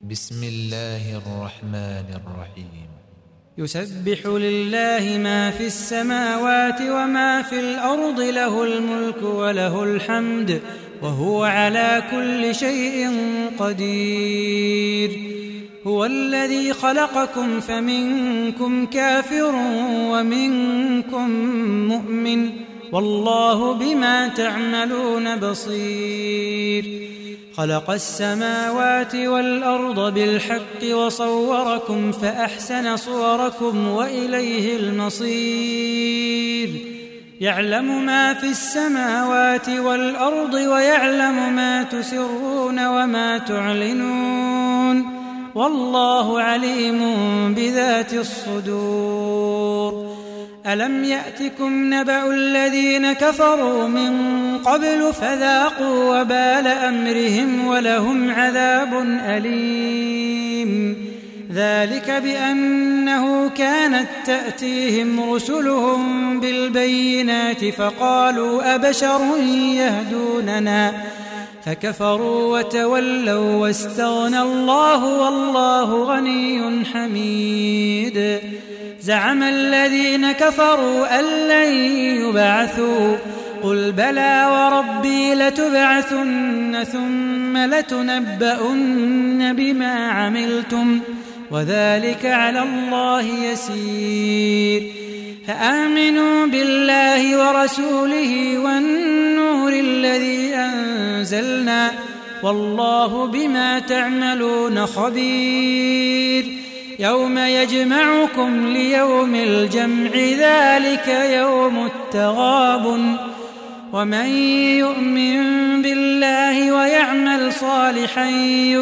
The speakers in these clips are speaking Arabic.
بسم الله الرحمن الرحيم. يسبح لله ما في السماوات وما في الأرض، له الملك وله الحمد وهو على كل شيء قدير. هو الذي خلقكم فمنكم كافر ومنكم مؤمن، والله بما تعملون بصير. خلق السماوات والأرض بالحق وصوركم فأحسن صوركم وإليه المصير. يعلم ما في السماوات والأرض ويعلم ما تسرون وما تعلنون، والله عليم بذات الصدور. ألم يأتكم نبأ الذين كفروا من قبل فذاقوا وبال أمرهم ولهم عذاب أليم. ذلك بأنه كانت تأتيهم رسلهم بالبينات فقالوا أبشر يهدوننا، فكفروا وتولوا واستغنى الله والله غني حميد. زعم الذين كفروا أن لن يبعثوا، قل بلى وربي لتبعثن ثم لتنبؤن بما عملتم وذلك على الله يسير. فآمنوا بالله ورسوله والنور الذي أنزلنا، والله بما تعملون خبير. يوم يجمعكم ليوم الجمع، ذلك يوم التغابن. ومن يؤمن بالله ويعمل صالحا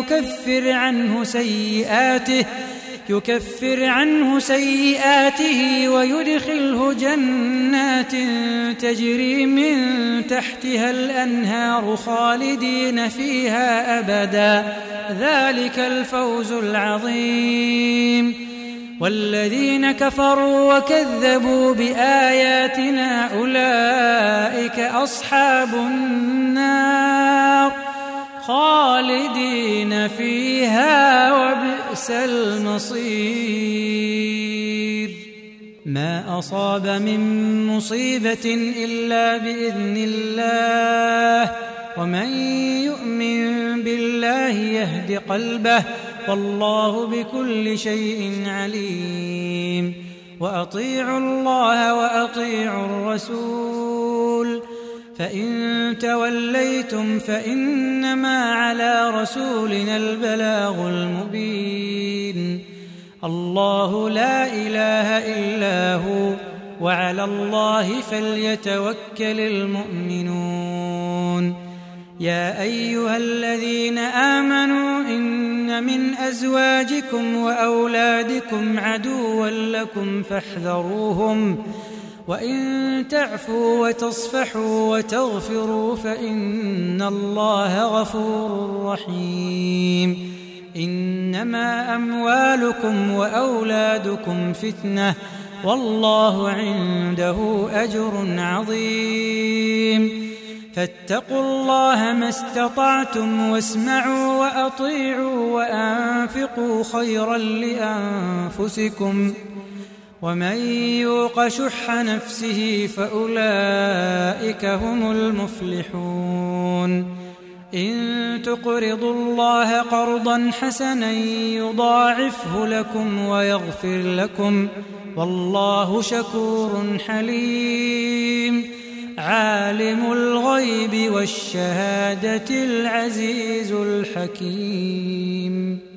يكفر عنه سيئاته ويدخله جنات تجري من تحتها الأنهار خالدين فيها أبدا، ذلك الفوز العظيم. والذين كفروا وكذبوا بآياتنا أولئك أصحاب النار خالدين فيها وبئس المصير. ما أصاب من مصيبة إلا بإذن الله، ومن يؤمن بالله يهد قلبه، والله بكل شيء عليم. وأطيعوا الله وأطيعوا الرسول، فإن توليتم فإنما على رسولنا البلاغ المبين. الله لا إله إلا هو، وعلى الله فليتوكل المؤمنون. يا أيها الذين آمنوا إن من أزواجكم وأولادكم عدوا لكم فاحذروهم، وإن تعفوا وتصفحوا وتغفروا فإن الله غفور رحيم. إنما أموالكم وأولادكم فتنة، والله عنده أجر عظيم. فاتقوا الله ما استطعتم، واسمعوا وأطيعوا وأنفقوا خيرا لأنفسكم، ومن يوق شح نفسه فأولئك هم المفلحون. إن تقرضوا الله قرضا حسنا يضاعفه لكم ويغفر لكم، والله شكور حليم. عالم الغيب والشهادة العزيز الحكيم.